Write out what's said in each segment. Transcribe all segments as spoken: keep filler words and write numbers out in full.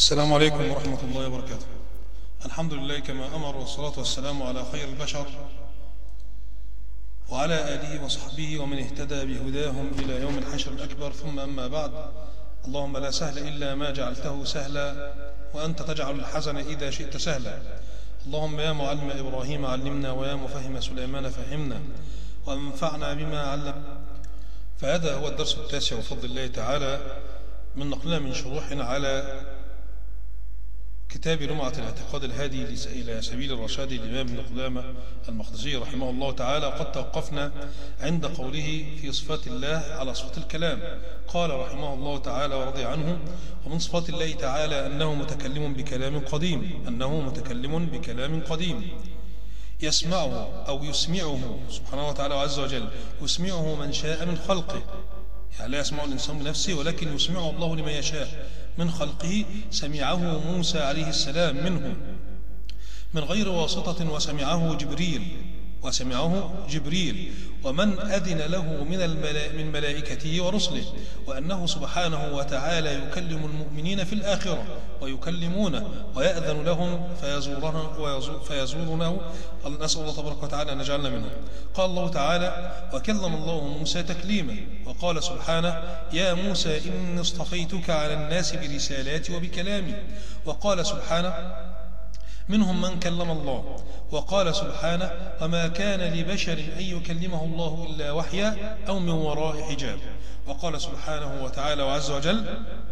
السلام عليكم ورحمة الله وبركاته. الحمد لله كما أمر، والصلاة والسلام على خير البشر وعلى آله وصحبه ومن اهتدى بهداهم إلى يوم الحشر الأكبر، ثم أما بعد. اللهم لا سهل إلا ما جعلته سهلا، وأنت تجعل الحزن إذا شئت سهلا. اللهم يا معلم إبراهيم علمنا، ويا مفهم سليمان فهمنا، وانفعنا بما علم. فهذا هو الدرس التاسع بفضل الله تعالى من نقلنا من شروحنا على كتاب لمعة الاعتقاد الهادي إلى سبيل الرشاد للإمام ابن قدامة المقدسي رحمه الله تعالى. قد توقفنا عند قوله في صفات الله على صفة الكلام. قال رحمه الله تعالى ورضي عنه: ومن صفات الله تعالى أنه متكلم بكلام قديم، أنه متكلم بكلام قديم يسمعه أو يسمعه سبحانه وتعالى عز وجل، يسمعه من شاء من خلقه، يعني لا يسمع الإنسان بنفسه ولكن يسمعه الله لمن يشاء من خلقه. سمعه موسى عليه السلام منه من غير واسطة، وسمعه جبريل وسمعه جبريل ومن أذن له من من ملائكته ورسله، وأنه سبحانه وتعالى يكلم المؤمنين في الآخرة ويكلمونه ويأذن لهم فيزورونه. نسأل الله تبارك وتعالى أن نجعلنا منهم. قال الله تعالى: وكلم الله موسى تكليما. وقال سبحانه: يا موسى إني اصطفيتك على الناس برسالاتي وبكلامي. وقال سبحانه: منهم من كلم الله. وقال سبحانه: وما كان لبشر أن يكلمه الله إلا وحيا أو من وراء حجاب. وقال سبحانه وتعالى وعز وجل: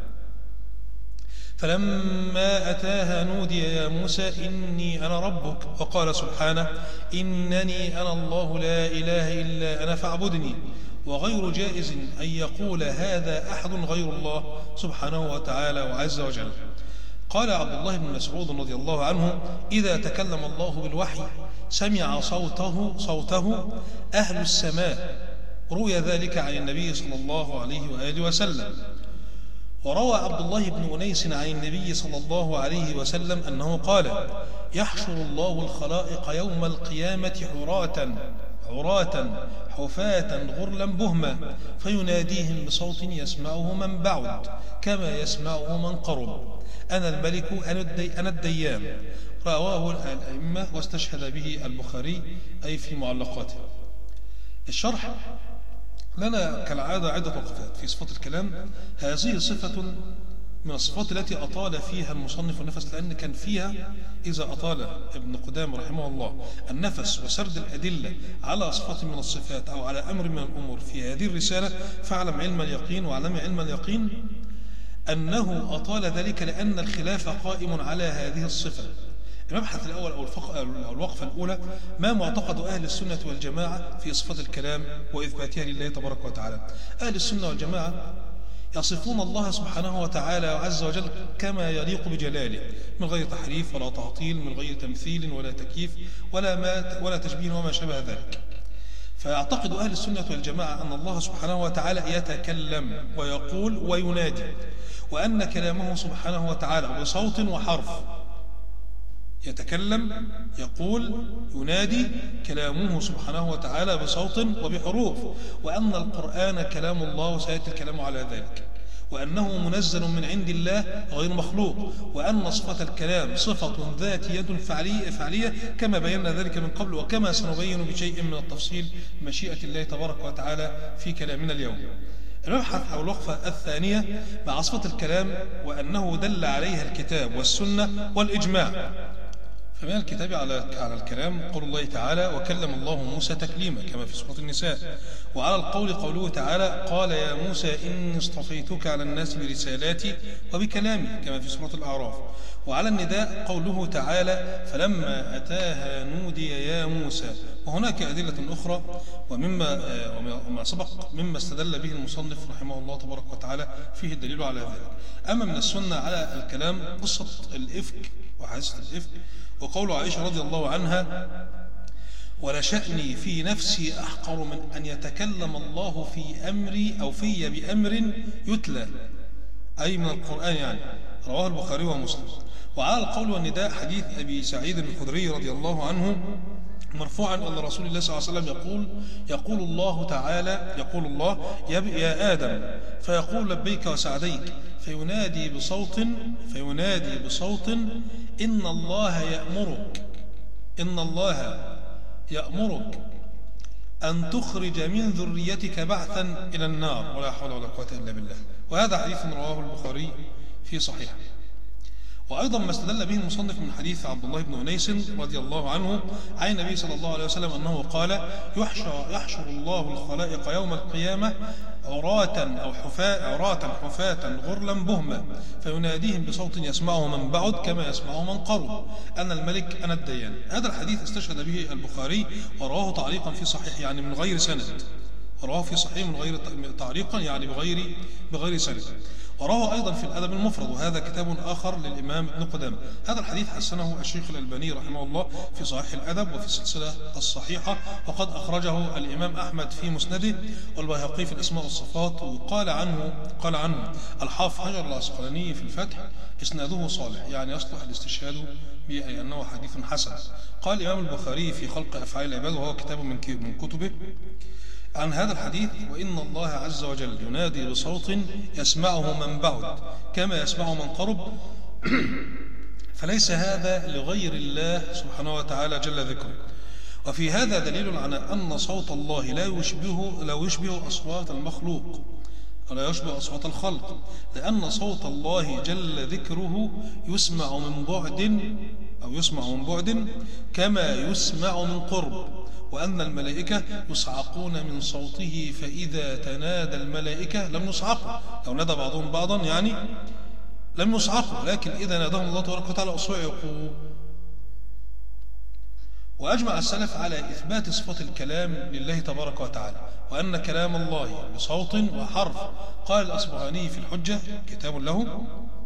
فلما أتاها نودي يا موسى إني أنا ربك. وقال سبحانه: إنني أنا الله لا إله إلا أنا فاعبدني. وغير جائز أن يقول هذا أحد غير الله سبحانه وتعالى وعز وجل. قال عبد الله بن مسعود رضي الله عنه: إذا تكلم الله بالوحي سمع صوته صوته أهل السماء. روي ذلك عن النبي صلى الله عليه وآله وسلم. وروى عبد الله بن أنيس عن النبي صلى الله عليه وسلم أنه قال: يحشر الله الخلائق يوم القيامة حراة عراة حفاة غرلا بهما، فيناديهم بصوت يسمعه من بعد كما يسمعه من قرب: أنا الملك أنا الديان. رواه الأئمة واستشهد به البخاري أي في معلقاته. الشرح لنا كالعادة عدة وقفات في صفات الكلام. هذه صفة من الصفات التي أطال فيها المصنف النفس، لأن كان فيها إذا أطال ابن قدامة رحمه الله النفس وسرد الأدلة على صفة من الصفات أو على أمر من الأمور في هذه الرسالة، فاعلم علم اليقين واعلم علم اليقين أنه أطال ذلك لأن الخلاف قائم على هذه الصفة. المبحث الأول أو الوقفة الأولى: ما معتقد أهل السنة والجماعة في صفة الكلام وإثباتها لله تبارك وتعالى. أهل السنة والجماعة يصفون الله سبحانه وتعالى عز وجل كما يليق بجلاله، من غير تحريف ولا تعطيل، من غير تمثيل ولا تكييف ولا ما ولا تشبيه وما شابه ذلك. فيعتقد أهل السنة والجماعة أن الله سبحانه وتعالى يتكلم ويقول وينادي، وأن كلامه سبحانه وتعالى بصوت وحرف. يتكلم، يقول، ينادي، كلامه سبحانه وتعالى بصوت وبحروف، وأن القرآن كلام الله وسيأتي الكلام على ذلك، وأنه منزل من عند الله غير مخلوق، وأن صفة الكلام صفة ذاتية فعلية, فعلية كما بينا ذلك من قبل، وكما سنبين بشيء من التفصيل مشيئة الله تبارك وتعالى في كلامنا اليوم. المبحث أو الوقفة الثانية مع صفة الكلام، وأنه دل عليها الكتاب والسنة والإجماع. فمن الكتاب على على الكلام قول الله تعالى: وكلم الله موسى تكليما كما في سورة النساء. وعلى القول قوله تعالى: قال يا موسى إني اصطفيتك على الناس برسالاتي وبكلامي كما في سورة الأعراف. وعلى النداء قوله تعالى: فلما أتاها نودي يا موسى. وهناك أدلة أخرى ومما وما سبق مما استدل به المصنف رحمه الله تبارك وتعالى فيه الدليل على ذلك. أما من السنة على الكلام قصة الإفك وحادثة الإفك، وقول عائشة رضي الله عنها: ولشأني في نفسي أحقر من أن يتكلم الله في أمري أو في بأمر يتلى، أي من القرآن يعني. رواه البخاري ومسلم. وعلى القول والنداء حديث أبي سعيد الخدري رضي الله عنه مرفوعا أن رسول الله صلى الله عليه وسلم يقول يقول الله تعالى يقول الله يا آدم فيقول لبيك وسعديك فينادي بصوت فينادي بصوت إن الله يأمرك إن الله يأمرك أن تخرج من ذريتك بعثا إلى النار ولا حول ولا قوة إلا بالله. وهذا حديث رواه البخاري في صحيحه. وأيضا ما استدل به المصنف من حديث عبد الله بن أنيس رضي الله عنه عن النبي صلى الله عليه وسلم أنه قال يحشر, يحشر الله الخلائق يوم القيامة عراة أو حفاة عراة حفاة غرلا بهما فيناديهم بصوت يسمعه من بعد كما يسمعه من قرب أنا الملك أنا الديان. هذا الحديث استشهد به البخاري ورواه تعليقا في صحيح يعني من غير سند، ورواه في صحيح من غير تعليقا يعني بغير بغير سند. ورواه أيضا في الأدب المفرد وهذا كتاب آخر للإمام ابن قدامة. هذا الحديث حسنه الشيخ الألباني رحمه الله في صحيح الأدب وفي السلسلة الصحيحة، وقد أخرجه الإمام أحمد في مسنده والبيهقي في الأسماء والصفات. وقال عنه قال عنه الحافظ حجر العسقلاني في الفتح إسناده صالح يعني يصلح الاستشهاد به أي أنه حديث حسن. قال الإمام البخاري في خلق أفعال العباد وهو كتاب من كتبه عن هذا الحديث وإن الله عز وجل ينادي بصوت يسمعه من بعد كما يسمعه من قرب فليس هذا لغير الله سبحانه وتعالى جل ذكره. وفي هذا دليل على أن صوت الله لا يشبه, لا يشبه أصوات المخلوق ولا يشبه أصوات الخلق، لأن صوت الله جل ذكره يسمع من بعد أو يسمع من بعد كما يسمع من قرب، وأن الملائكة يصعقون من صوته فإذا تنادى الملائكة لم يصعقوا، لو نادى بعضهم بعضا يعني لم يصعقوا، لكن إذا ناداهم الله تبارك وتعالى أصعقوا. وأجمع السلف على إثبات صفة الكلام لله تبارك وتعالى وأن كلام الله بصوت وحرف. قال الأصبهاني في الحجة كتاب له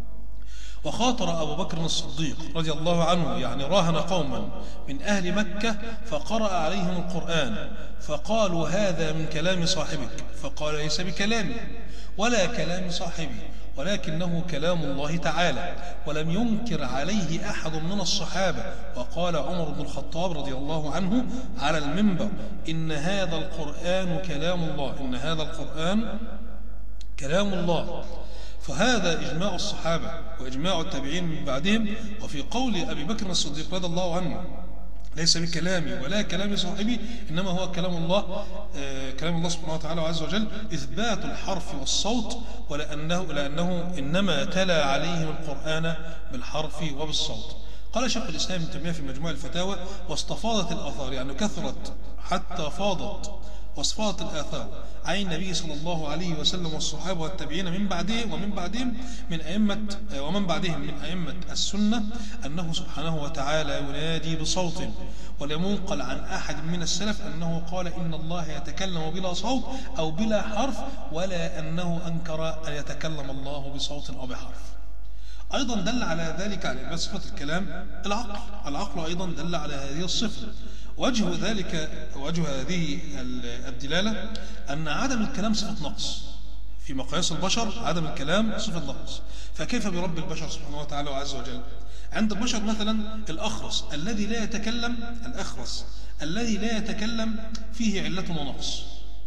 وخاطر أبو بكر الصديق رضي الله عنه يعني راهن قوما من أهل مكة فقرأ عليهم القرآن فقالوا هذا من كلام صاحبك، فقال ليس بكلامي ولا كلام صاحبي ولكنه كلام الله تعالى، ولم ينكر عليه أحد من الصحابة. وقال عمر بن الخطاب رضي الله عنه على المنبر إن هذا القرآن كلام الله إن هذا القرآن كلام الله. فهذا إجماع الصحابة وإجماع التابعين من بعدهم. وفي قول أبي بكر الصديق رضي الله عنه ليس بكلامي ولا كلام صاحبي إنما هو كلام الله آه كلام الله سبحانه وتعالى عز وجل إثبات الحرف والصوت، ولأنه لأنه إنما تلا عليهم القرآن بالحرف وبالصوت. قال شيخ الإسلام ابن تيمية في مجموع الفتاوى واستفاضت الآثار يعني كثرت حتى فاضت واصفات الآثار عن النبي صلى الله عليه وسلم والصحابة والتابعين من بعدهم ومن بعدهم من أئمة ومن بعدهم من أئمة السنة أنه سبحانه وتعالى ينادي بصوت، ولم ينقل عن أحد من السلف أنه قال إن الله يتكلم بلا صوت أو بلا حرف، ولا أنه أنكر أن يتكلم الله بصوت أو بحرف. أيضا دل على ذلك على صفة الكلام العقل العقل أيضا دل على هذه الصفة. وجه ذلك وجه هذه الدلالة أن عدم الكلام صفة نقص في مقاييس البشر، عدم الكلام صفة نقص، فكيف برب البشر سبحانه وتعالى وعز وجل؟ عند البشر مثلا الأخرس الذي لا يتكلم الأخرس الذي لا يتكلم فيه علة ونقص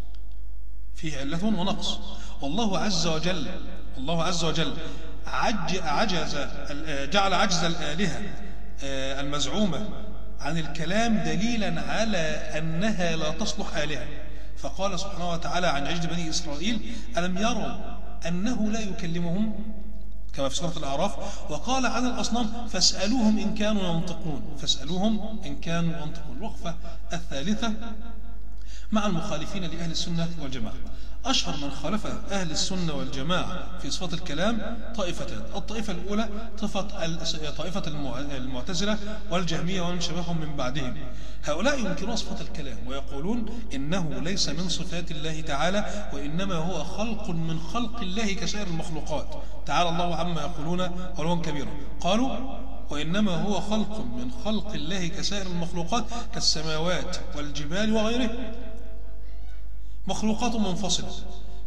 فيه علة ونقص والله عز وجل الله عز وجل عج عجز جعل عجز الآلهة المزعومة عن الكلام دليلا على أنها لا تصلح آلهة. فقال سبحانه وتعالى عن عجز بني إسرائيل ألم يروا أنه لا يكلمهم كما في سورة الأعراف. وقال عن الأصنام فاسألوهم إن كانوا ينطقون فاسألوهم إن كانوا ينطقون. الوقفة الثالثة مع المخالفين لأهل السنة والجماعة. أشهر من خالف أهل السنة والجماعة في صفة الكلام طائفتان. الطائفة الأولى طائفة المعتزلة والجهمية ومن شبههم من بعدهم. هؤلاء ينكرون صفة الكلام ويقولون إنه ليس من صفات الله تعالى وإنما هو خلق من خلق الله كسائر المخلوقات. تعالى الله عما يقولون علوا كبيرا. قالوا وإنما هو خلق من خلق الله كسائر المخلوقات كالسماوات والجبال وغيره، مخلوقات منفصلة.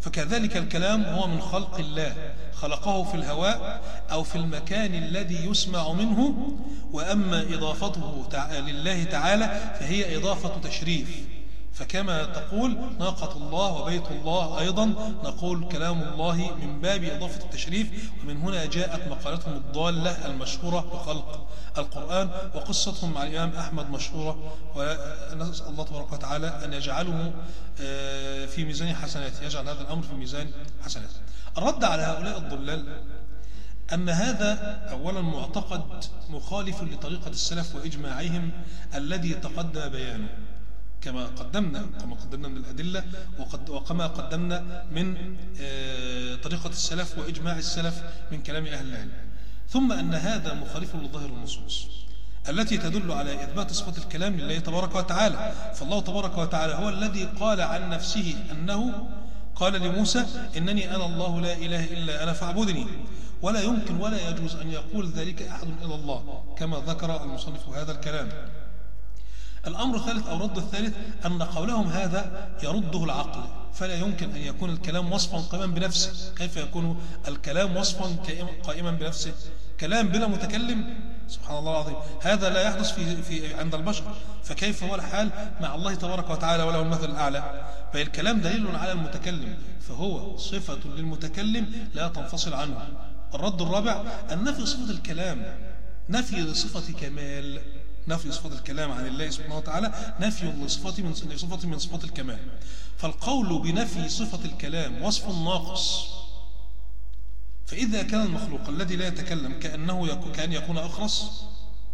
فكذلك الكلام هو من خلق الله، خلقه في الهواء أو في المكان الذي يسمع منه. وأما إضافته لله تعالى فهي إضافة تشريف، فكما تقول ناقة الله وبيت الله أيضا نقول كلام الله من باب إضافة التشريف. ومن هنا جاءت مقالتهم الضالة المشهورة بخلق القرآن، وقصتهم مع الإمام أحمد مشهورة، ونسأل الله تبارك وتعالى أن يجعله في ميزان حسناته، يجعل هذا الأمر في ميزان حسناته. الرد على هؤلاء الضلال أن هذا أولا معتقد مخالف لطريقة السلف وإجماعهم الذي تقدم بيانه كما قدمنا كما قدمنا من الأدلة، وقد وكما قدمنا من طريقة السلف وإجماع السلف من كلام أهل العلم. ثم أن هذا مخالف لظاهر النصوص التي تدل على إثبات صفة الكلام لله تبارك وتعالى. فالله تبارك وتعالى هو الذي قال عن نفسه أنه قال لموسى إنني أنا الله لا إله إلا أنا فاعبدني، ولا يمكن ولا يجوز أن يقول ذلك أحد إلا الله كما ذكر المصنف هذا الكلام. الأمر الثالث أو الرد الثالث أن قولهم هذا يرده العقل، فلا يمكن أن يكون الكلام وصفا قائما بنفسه. كيف يكون الكلام وصفا قائما بنفسه؟ كلام بلا متكلم، سبحان الله العظيم، هذا لا يحدث في, في عند البشر، فكيف هو الحال مع الله تبارك وتعالى وله المثل الأعلى؟ بل الكلام دليل على المتكلم، فهو صفة للمتكلم لا تنفصل عنه. الرد الرابع أن نفي صفة الكلام نفي صفة كمال، نفي صفة الكلام عن الله سبحانه وتعالى نفي لصفة من صفة من صفات الكمال. فالقول بنفي صفة الكلام وصف ناقص، فإذا كان المخلوق الذي لا يتكلم كأنه كأن يكون أخرس،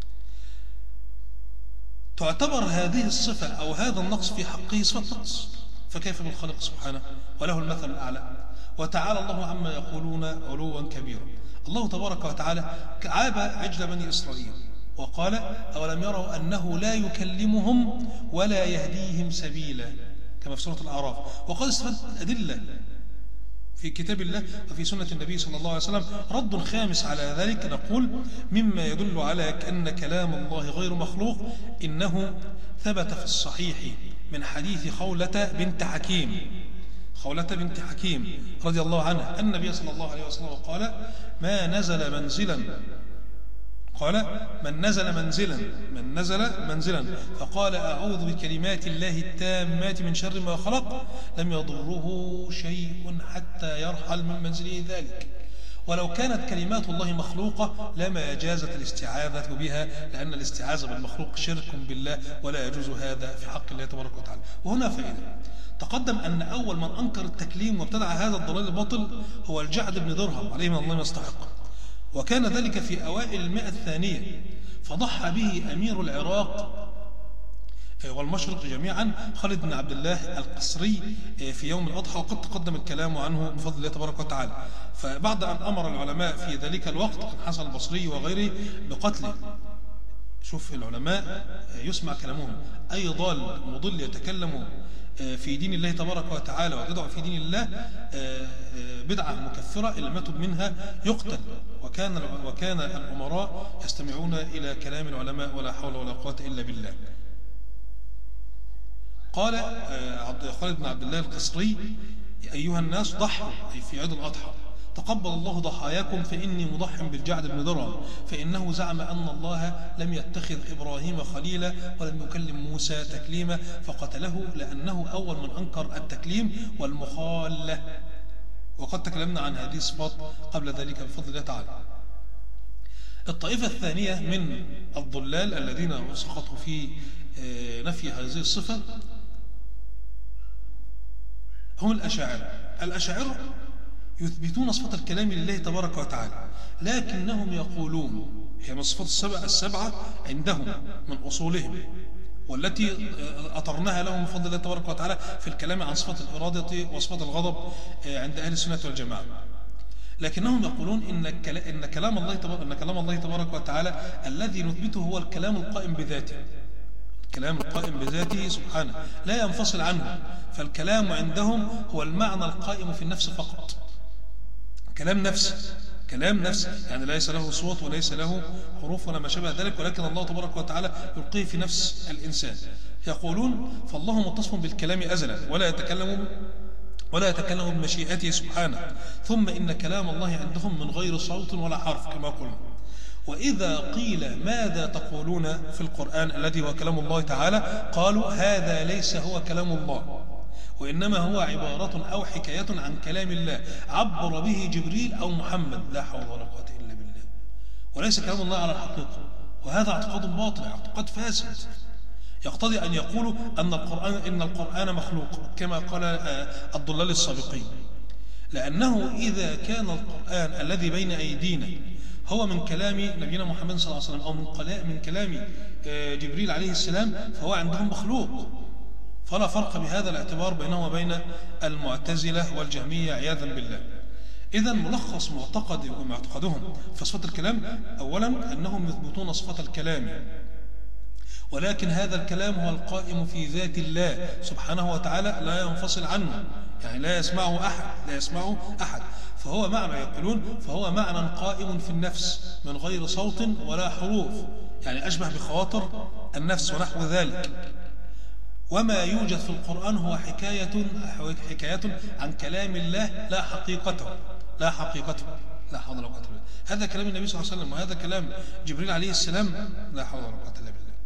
تعتبر هذه الصفة أو هذا النقص في حقه صفة نقص، فكيف بالخالق سبحانه وله المثل الأعلى؟ وتعالى الله عما يقولون علوا كبيرا. الله تبارك وتعالى عاب عجل بني إسرائيل وقال أولم يروا أنه لا يكلمهم ولا يهديهم سبيلا كما في سورة الأعراف. وقد استفدت أدلة في كتاب الله وفي سنة النبي صلى الله عليه وسلم. رد خامس على ذلك نقول مما يدل على أن كلام الله غير مخلوق إنه ثبت في الصحيح من حديث خولة بنت حكيم خولة بنت حكيم رضي الله عنها أن النبي صلى الله عليه وسلم قال ما نزل منزلا قال من نزل منزلا من نزل منزلا فقال أعوذ بكلمات الله التامات من شر ما خلق لم يضره شيء حتى يرحل من منزله ذلك. ولو كانت كلمات الله مخلوقة لما جازت الاستعاذة بها، لأن الاستعاذة بالمخلوق شرك بالله ولا يجوز هذا في حق الله تبارك وتعالى. وهنا فائدة. تقدم أن أول من أنكر التكليم وابتدع هذا الضلال الباطل هو الجعد بن درهم عليه من الله ما يستحق، وكان ذلك في أوائل المئة الثانية، فضحى به أمير العراق والمشرق جميعا خالد بن عبد الله القسري في يوم الأضحى، وقد تقدم الكلام عنه بفضل الله تبارك وتعالى. فبعد أن أمر العلماء في ذلك الوقت حسن البصري وغيره بقتله. شوف العلماء يسمع كلامهم، أي ضال مضل يتكلم في دين الله تبارك وتعالى ويدعو في دين الله بدعة مكفرة إن لم يتب منها يقتل. وكان وكان الأمراء يستمعون إلى كلام العلماء ولا حول ولا قوة إلا بالله. قال خالد بن عبد الله القسري أيها الناس ضحوا أي في عيد الأضحى تقبل الله ضحاياكم فإني مضح بالجعد بن درهم فإنه زعم أن الله لم يتخذ إبراهيم خليلا ولم يكلم موسى تكليما فقتله لأنه أول من أنكر التكليم والمخالة. وقد تكلمنا عن هذه الصفات قبل ذلك بفضل الله تعالى. الطائفة الثانية من الضلال الذين سقطوا في نفي هذه الصفة هم الأشاعرة. الأشاعرة يثبتون صفة الكلام لله تبارك وتعالى، لكنهم يقولون هي من الصفات السبعة, السبعة عندهم من أصولهم والتي أطرناها لهم بفضل الله تبارك وتعالى في الكلام عن صفة الإرادة وصفة الغضب عند أهل السنة والجماعة. لكنهم يقولون إن إن كلام الله تبارك إن كلام الله تبارك وتعالى الذي نثبته هو الكلام القائم بذاته، الكلام القائم بذاته سبحانه لا ينفصل عنه. فالكلام عندهم هو المعنى القائم في النفس فقط، كلام نفس كلام نفس يعني ليس له صوت وليس له حروف ولا ما شابه ذلك، ولكن الله تبارك وتعالى يلقيه في نفس الإنسان. يقولون فالله متصف بالكلام أزلا ولا يتكلم ولا يتكلم بمشيئته سبحانه. ثم إن كلام الله عندهم من غير صوت ولا حرف كما قلنا. وإذا قيل ماذا تقولون في القرآن الذي هو كلام الله تعالى، قالوا هذا ليس هو كلام الله، وإنما هو عبارة أو حكاية عن كلام الله عبر به جبريل أو محمد، لا حول ولا قوة إلا بالله، وليس كلام الله على الحقيقة. وهذا اعتقاد باطل، اعتقاد فاسد، يقتضي أن يقولوا أن القرآن إن القرآن مخلوق كما قال الضلال السابقين، لأنه إذا كان القرآن الذي بين أيدينا هو من كلام نبينا محمد صلى الله عليه وسلم أو من كلام جبريل عليه السلام فهو عندهم مخلوق، فلا فرق بهذا الاعتبار بينه وبين المعتزلة والجهمية عياذا بالله. إذا ملخص معتقد ومعتقدهم في صفة الكلام، أولا أنهم يثبتون صفة الكلام، ولكن هذا الكلام هو القائم في ذات الله سبحانه وتعالى لا ينفصل عنه، يعني لا يسمعه أحد لا يسمعه أحد فهو معنى يقولون فهو معنى قائم في النفس من غير صوت ولا حروف، يعني أشبه بخواطر النفس ونحو ذلك. وما يوجد في القرآن هو حكاية حكاية عن كلام الله لا حقيقته لا حقيقته لا حول ولا قوة إلا بالله. هذا كلام النبي صلى الله عليه وسلم، وهذا كلام جبريل عليه السلام، لا حول ولا قوة إلا بالله.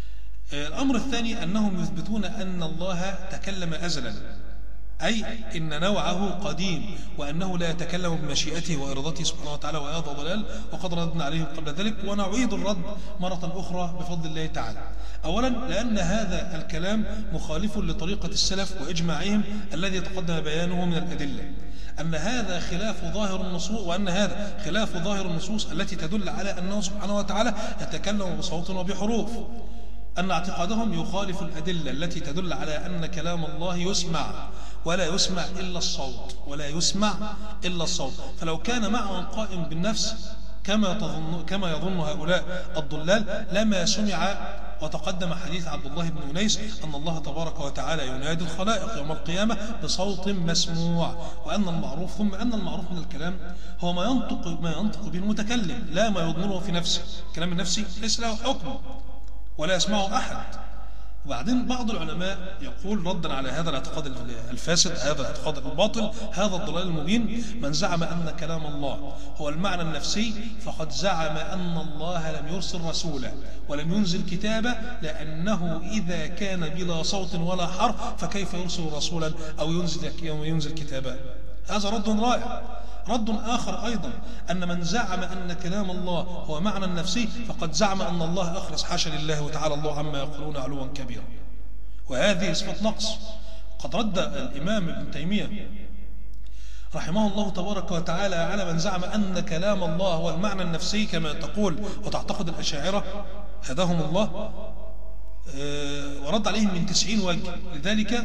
الأمر الثاني أنهم يثبتون أن الله تكلم أزلا، أي إن نوعه قديم، وأنه لا يتكلم بمشيئته وإرادته سبحانه وتعالى، وهذا ضلال وقد ردنا عليه قبل ذلك، ونعيد الرد مرة أخرى بفضل الله تعالى. أولا لأن هذا الكلام مخالف لطريقة السلف وإجماعهم الذي تقدم بيانه من الأدلة، أن هذا خلاف ظاهر النصوص، وأن هذا خلاف ظاهر النصوص التي تدل على أنه سبحانه وتعالى يتكلم بصوت وبحروف، أن اعتقادهم يخالف الأدلة التي تدل على أن كلام الله يسمع ولا يسمع إلا الصوت ولا يسمع إلا الصوت. فلو كان معنى قائم بالنفس كما تظن كما يظن هؤلاء الضلال لما سمع. وتقدم حديث عبد الله بن أنيس أن الله تبارك وتعالى ينادي الخلائق يوم القيامة بصوت مسموع، وأن المعروف ثم أن المعروف من الكلام هو ما ينطق ما ينطق به المتكلم لا ما يضمره في نفسه. الكلام النفسي ليس له حكم ولا يسمعه أحد. وبعدين بعض العلماء يقول ردا على هذا الاعتقاد الفاسد، هذا الاعتقاد الباطل، هذا الضلال المبين: من زعم أن كلام الله هو المعنى النفسي فقد زعم أن الله لم يرسل رسولا ولم ينزل كتابا، لأنه إذا كان بلا صوت ولا حرف فكيف يرسل رسولا أو ينزل, ينزل كتابا؟ هذا رد رائع. رد آخر أيضا أن من زعم أن كلام الله هو معنى نفسي فقد زعم أن الله أخلص، حاشا لله وتعالى الله عما يقولون علوا كبيرا، وهذه صفة نقص. قد رد الإمام ابن تيمية رحمه الله تبارك وتعالى على من زعم أن كلام الله هو المعنى النفسي كما تقول وتعتقد الأشاعرة هداهم الله، ورد عليهم من تسعين وجه. لذلك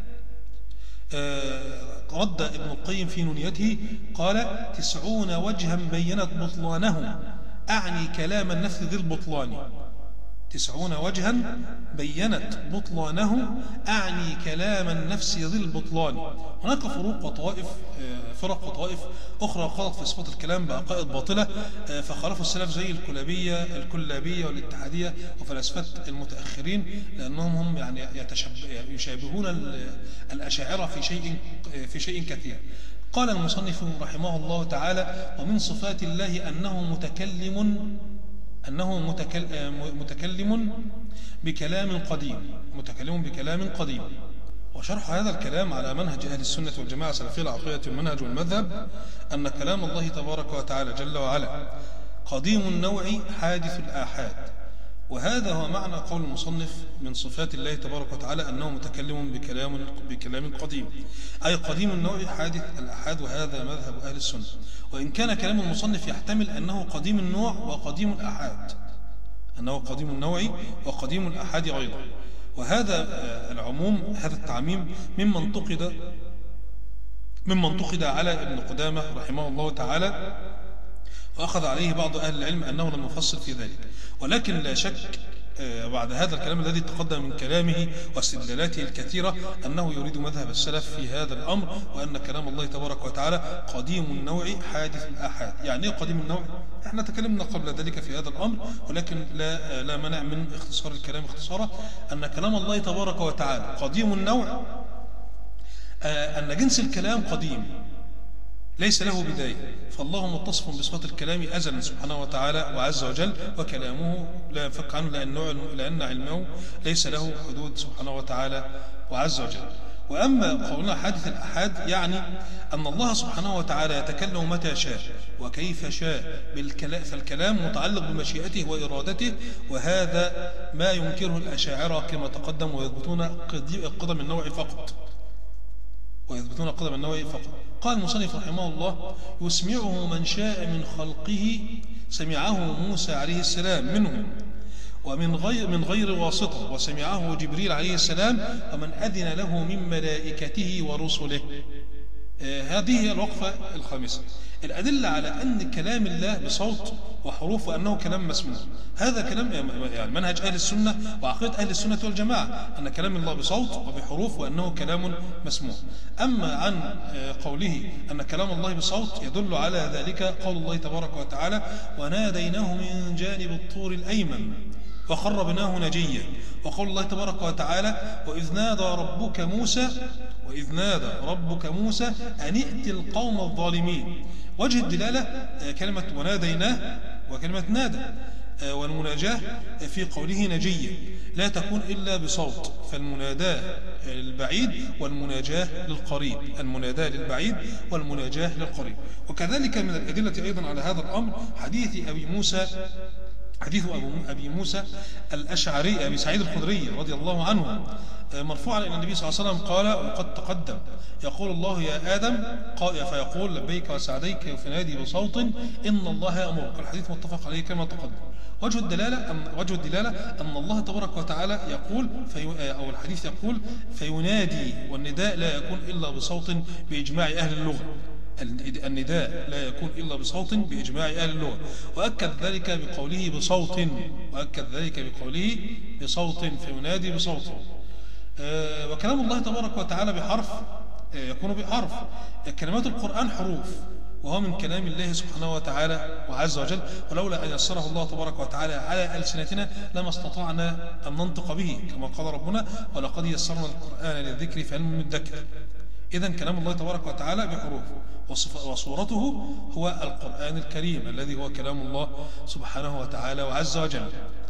رد ابن القيم في نونيته قال: تسعون وجها بينت بطلانه أعني كلام النفس ذي البطلان. تسعون وجها بينت بطلانه أعني كلام النفس ذي البطلان. هناك فروق وطوائف فرق وطوائف أخرى قالت في صفات الكلام بعقائد باطلة فخالفوا السلف زي الكلابية الكلابية والاتحادية وفلاسفة المتأخرين، لأنهم هم يعني يشابهون الأشاعرة في شيء في شيء كثير. قال المصنف رحمه الله تعالى: ومن صفات الله أنه متكلم أنه متكلم بكلام قديم متكلم بكلام قديم. وشرح هذا الكلام على منهج أهل السنة والجماعة سلفي العقيدة والمنهج والمذهب أن كلام الله تبارك وتعالى جل وعلا قديم النوع حادث الآحاد، وهذا هو معنى قول المصنف من صفات الله تبارك وتعالى أنه متكلم بكلام بكلام قديم، أي قديم النوع حادث الآحاد، وهذا مذهب أهل السنة. وإن كان كلام المصنف يحتمل أنه قديم النوع وقديم الآحاد أنه قديم النوع وقديم الآحاد أيضا، وهذا العموم هذا التعميم ممن انتقد ممن انتقد على ابن قدامة رحمه الله تعالى، وأخذ عليه بعض أهل العلم أنه لم يفصل في ذلك. ولكن لا شك بعد هذا الكلام الذي تقدم من كلامه واستدلالاته الكثيرة أنه يريد مذهب السلف في هذا الأمر، وأن كلام الله تبارك وتعالى قديم النوع حادث الآحاد. يعني ايه قديم النوع؟ احنا تكلمنا قبل ذلك في هذا الأمر، ولكن لا, لا منع من اختصار الكلام اختصارا أن كلام الله تبارك وتعالى قديم النوع، أن جنس الكلام قديم ليس له بداية، فالله متصف بصفات الكلام أزلا سبحانه وتعالى وعز وجل، وكلامه لا ينفك عنه لأن علمه ليس له حدود سبحانه وتعالى وعز وجل. وأما قولنا حادث الأحاد يعني أن الله سبحانه وتعالى يتكلم متى شاء وكيف شاء بالكلام، فالكلام متعلق بمشيئته وإرادته، وهذا ما ينكره الأشاعرة كما تقدم، ويثبتون قدم النوع فقط ويثبتون قدم النوع فقط. قال المصنف رحمه الله: يسمعه من شاء من خلقه، سمعه موسى عليه السلام منهم ومن غير من غير واسطة، وسمعه جبريل عليه السلام ومن أذن له من ملائكته ورسله. آه هذه هي الوقفة الخامسة، الأدلة على أن كلام الله بصوت وحروف وأنه كلام مسموع. هذا كلام يعني منهج أهل السنة وعقيدة أهل السنة والجماعة، أن كلام الله بصوت وبحروف وأنه كلام مسموع. أما عن قوله أن كلام الله بصوت يدل على ذلك قول الله تبارك وتعالى: وناديناه من جانب الطور الأيمن وقربناه نجيا. وقول الله تبارك وتعالى: وإذ نادى ربك موسى وإذ نادى ربك موسى أن ائت القوم الظالمين. وجه الدلالة كلمة وناديناه وكلمة نادى، والمناجاة في قوله نجيا لا تكون إلا بصوت، فالمناداة للبعيد والمناجاة للقريب، المناداة للبعيد والمناجاة للقريب. وكذلك من الأدلة أيضا على هذا الأمر حديث أبي موسى حديث أبي موسى الأشعري أبي سعيد الخدري رضي الله عنه مرفوعا إلى النبي صلى الله عليه وسلم قال: وقد تقدم يقول الله يا آدم، فيقول لبيك وسعديك، فينادي بصوت إن الله يأمرك. الحديث متفق عليه كما تقدم. وجه الدلالة أن وجه الدلالة أن الله تبارك وتعالى يقول في أو الحديث يقول فينادي، والنداء لا يكون إلا بصوت بإجماع أهل اللغة. النداء لا يكون إلا بصوت بإجماع أهل اللغة. وأكد ذلك بقوله بصوت وأكد ذلك بقوله بصوت فينادي بصوت. آه وكلام الله تبارك وتعالى بحرف آه يكون بحرف. كلمات القرآن حروف، وهو من كلام الله سبحانه وتعالى وعز وجل، ولولا أن يسره الله تبارك وتعالى على ألسنتنا لما استطعنا أن ننطق به، كما قال ربنا: ولقد يسرنا القرآن للذكر فهل من مدكر. إذن كلام الله تبارك وتعالى بحروف، وصورته هو القرآن الكريم الذي هو كلام الله سبحانه وتعالى وعز وجل.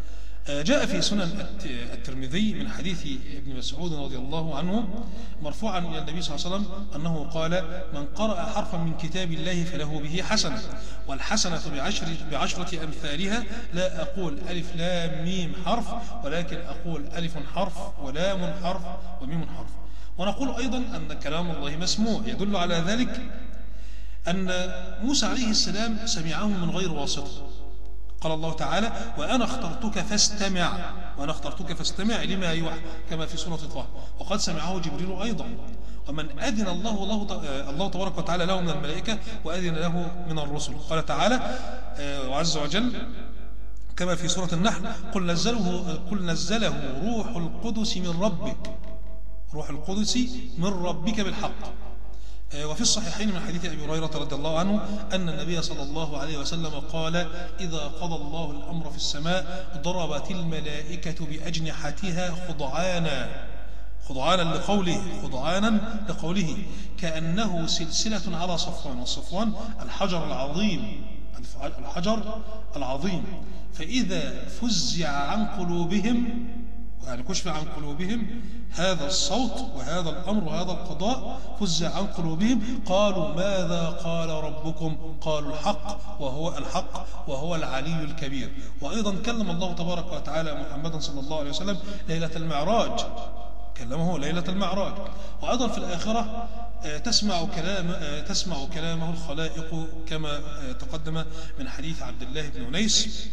جاء في سنن الترمذي من حديث ابن مسعود رضي الله عنه مرفوعا إلى النبي صلى الله عليه وسلم أنه قال: من قرأ حرفا من كتاب الله فله به حسنة، والحسنة بعشر, بعشرة أمثالها، لا أقول ألف لام ميم حرف، ولكن أقول ألف حرف ولام حرف وميم حرف. ونقول أيضا أن كلام الله مسموع، يدل على ذلك أن موسى عليه السلام سمعه من غير واسطة. قال الله تعالى: وأنا اخترتك فاستمع وأنا اخترتك فاستمع لما يوحى، كما في سورة طه. وقد سمعه جبريل أيضا، ومن أذن الله الله, الله تبارك وتعالى له من الملائكة وأذن له من الرسل. قال تعالى وعز وجل كما في سورة النحل: قل نزله, قل نزله روح القدس من ربك روح القدس من ربك بالحق. وفي الصحيحين من حديث أبي هريرة رضي الله عنه أن النبي صلى الله عليه وسلم قال: إذا قضى الله الأمر في السماء ضربت الملائكة بأجنحتها خضعانا خضعانا لقوله خضعانا لقوله كأنه سلسلة على صفوان. والصفوان الحجر العظيم الحجر العظيم فإذا فزع عن قلوبهم، يعني كشف عن قلوبهم هذا الصوت وهذا الأمر وهذا القضاء، فزع عن قلوبهم، قالوا: ماذا قال ربكم؟ قالوا: الحق وهو الحق وهو العلي الكبير. وأيضا كلم الله تبارك وتعالى محمدا صلى الله عليه وسلم ليلة المعراج، كلمه ليلة المعراج. وأيضا في الآخرة تسمع كلام تسمع كلامه الخلائق، كما تقدم من حديث عبد الله بن أنيس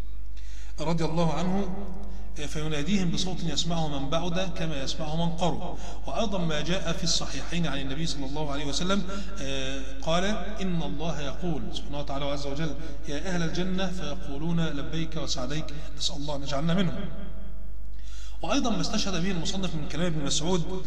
رضي الله عنه: فيناديهم بصوت يسمعه من بعد كما يسمعه من قرب. وأيضا ما جاء في الصحيحين عن النبي صلى الله عليه وسلم قال: إن الله يقول سبحانه وتعالى عز وجل: يا أهل الجنة، فيقولون لبيك وسعديك، نسأل الله أن يجعلنا منهم. وأيضا ما استشهد به المصنف من كلام ابن مسعود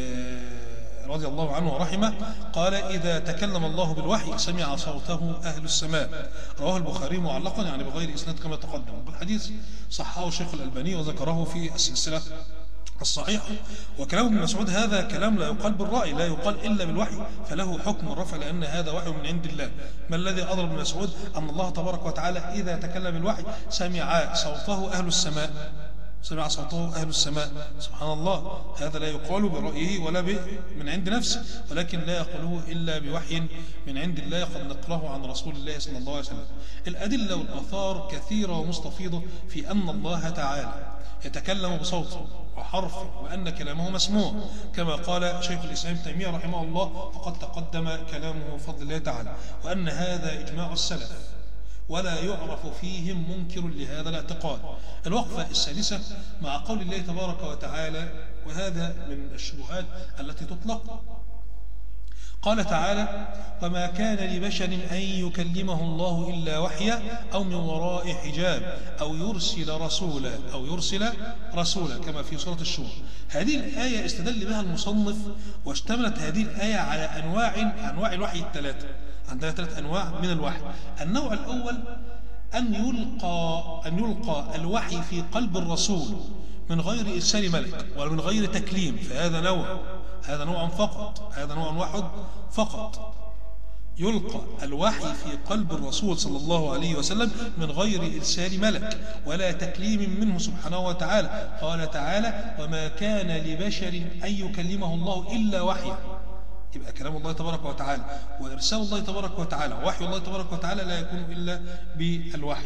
رضي الله عنه ورحمه قال: إذا تكلم الله بالوحي سمع صوته أهل السماء. رواه البخاري معلقا، يعني بغير إسناد كما تقدم. والحديث صححه الشيخ الألباني وذكره في السلسلة الصحيح. وكلام ابن مسعود هذا كلام لا يقال بالرأي، لا يقال إلا بالوحي، فله حكم الرفع لأن هذا وحي من عند الله. ما الذي أضرب ابن مسعود؟ أن الله تبارك وتعالى إذا تكلم الوحي سمع صوته أهل السماء، سمع صوته أهل السماء. سبحان الله، هذا لا يقال برأيه ولا من عند نفسه، ولكن لا يقوله إلا بوحي من عند الله قد نقله عن رسول الله صلى الله عليه وسلم. الأدلة والآثار كثيرة ومستفيضة في أن الله تعالى يتكلم بصوته وحرفه وأن كلامه مسموع، كما قال شيخ الإسلام تيمية رحمه الله فقد تقدم كلامه بفضل الله تعالى، وأن هذا إجماع السلف ولا يعرف فيهم منكر لهذا الاعتقاد. الوقفة السادسة مع قول الله تبارك وتعالى، وهذا من الشبهات التي تطلق. قال تعالى: وما كان لبشر أن يكلمه الله إلا وحيا أو من وراء حجاب أو يرسل رسولا أو يرسل رسولا كما في سورة الشورى. هذه الآية استدل بها المصنف، واشتملت هذه الآية على أنواع أنواع الوحي الثلاثة. عندنا ثلاث أنواع من الوحي. النوع الأول أن يلقى أن يلقى الوحي في قلب الرسول من غير إرسال ملك ومن غير تكليم، فهذا نوع هذا نوع فقط هذا نوع واحد فقط. يلقى الوحي في قلب الرسول صلى الله عليه وسلم من غير إرسال ملك ولا تكليم منه سبحانه وتعالى. قال تعالى: وما كان لبشر أن يكلمه الله إلا وحيا. يبقى كلام الله تبارك وتعالى وإرسال الله تبارك وتعالى ووحي الله تبارك وتعالى لا يكون إلا بالوحي.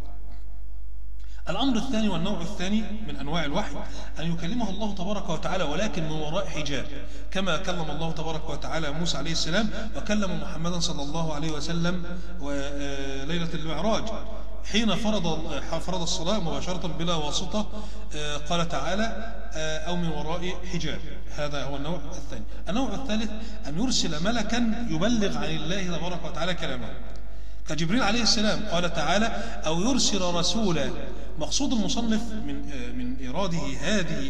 الأمر الثاني والنوع الثاني من أنواع الوحي أن يكلمه الله تبارك وتعالى ولكن من وراء حجاب، كما كلم الله تبارك وتعالى موسى عليه السلام وكلم محمدا صلى الله عليه وسلم ليلة المعراج حين فرض فرض الصلاة مباشرة بلا واسطة. قال تعالى: أو من وراء حجاب. هذا هو النوع الثاني. النوع الثالث أن يرسل ملكا يبلغ عن الله تبارك وتعالى كلامه كجبريل عليه السلام. قال تعالى: أو يرسل رسولا. مقصود المصنف من من إيراده هذه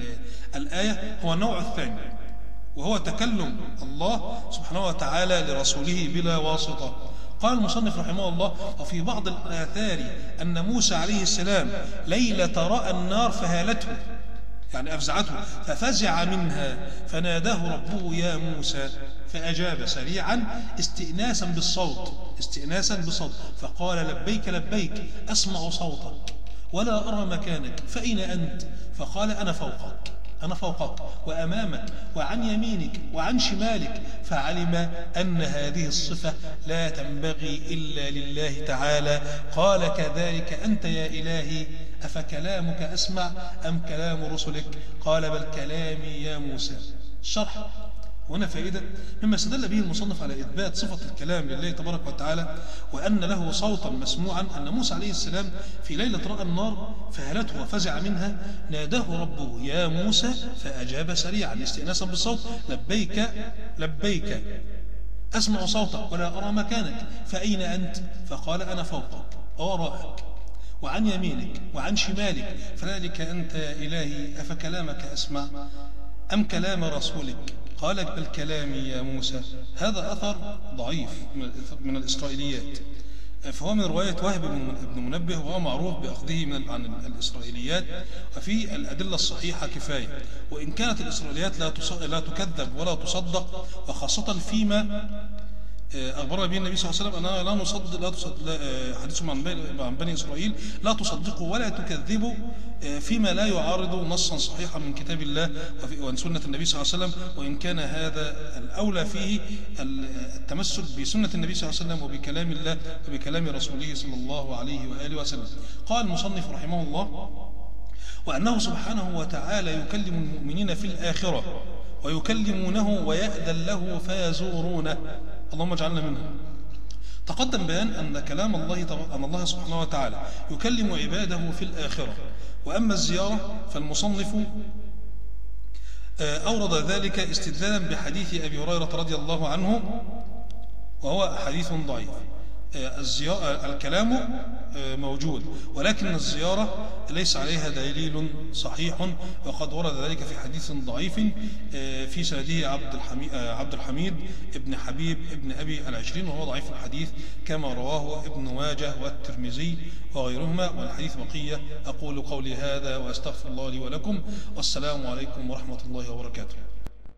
الآية هو النوع الثاني، وهو تكلم الله سبحانه وتعالى لرسوله بلا واسطة. قال المصنف رحمه الله: وفي بعض الآثار أن موسى عليه السلام ليلة رأى النار فهالته، يعني أفزعته، ففزع منها فناداه ربه: يا موسى، فأجاب سريعا استئناسا بالصوت استئناسا بالصوت فقال: لبيك لبيك، أسمع صوتك ولا أرى مكانك، فأين أنت؟ فقال: أنا فوقك أنا فوقك وأمامك وعن يمينك وعن شمالك. فعلم أن هذه الصفة لا تنبغي إلا لله تعالى. قال: كذلك أنت يا إلهي، أفكلامك أسمع أم كلام رسلك؟ قال: بل كلامي يا موسى. الشرح هنا فائدة مما استدل به المصنف على إثبات صفة الكلام لله تبارك وتعالى وأن له صوتا مسموعا، أن موسى عليه السلام في ليلة رأى النار فهلته وفزع منها ناداه ربه: يا موسى، فأجاب سريعا استئناسا بالصوت: لبيك لبيك، أسمع صوتك ولا أرى مكانك، فأين أنت؟ فقال: أنا فوقك ووراءك وعن يمينك وعن شمالك، فذلك أنت يا إلهي، أفكلامك أسمع أم كلام رسولك؟ قال: بل كلامي يا موسى. هذا أثر ضعيف من الإسرائيليات، فهو من رواية وهب بن منبه، وهو معروف بأخذه من عن الإسرائيليات، وفي الأدلة الصحيحة كفاية، وإن كانت الإسرائيليات لا لا تكذب ولا تصدق، وخاصة فيما أخبرنا به النبي صلى الله عليه وسلم أننا لا نصدق لا تصدق حديثهم عن بني إسرائيل، لا تصدقوا ولا تكذبوا فيما لا يعارض نصا صحيحا من كتاب الله وعن سنة النبي صلى الله عليه وسلم، وإن كان هذا الأولى فيه التمسك بسنة النبي صلى الله عليه وسلم وبكلام الله وبكلام رسوله صلى الله عليه وآله وسلم. قال المصنف رحمه الله: وأنه سبحانه وتعالى يكلم المؤمنين في الآخرة ويكلمونه ويأذن له فيزورونه، اللهم اجعلنا منهم. تقدم بيان أن كلام الله أن الله سبحانه وتعالى يكلم عباده في الآخرة، وأما الزيارة فالمصنف أورد ذلك استدلالا بحديث أبي هريرة رضي الله عنه، وهو حديث ضعيف. الكلام موجود، ولكن الزيارة ليس عليها دليل صحيح، وقد ورد ذلك في حديث ضعيف في سنده عبد الحميد, عبد الحميد ابن حبيب ابن أبي العشرين، وهو ضعيف الحديث كما رواه ابن ماجه والترمذي وغيرهما، والحديث بقية. أقول قولي هذا وأستغفر الله لي ولكم، والسلام عليكم ورحمة الله وبركاته.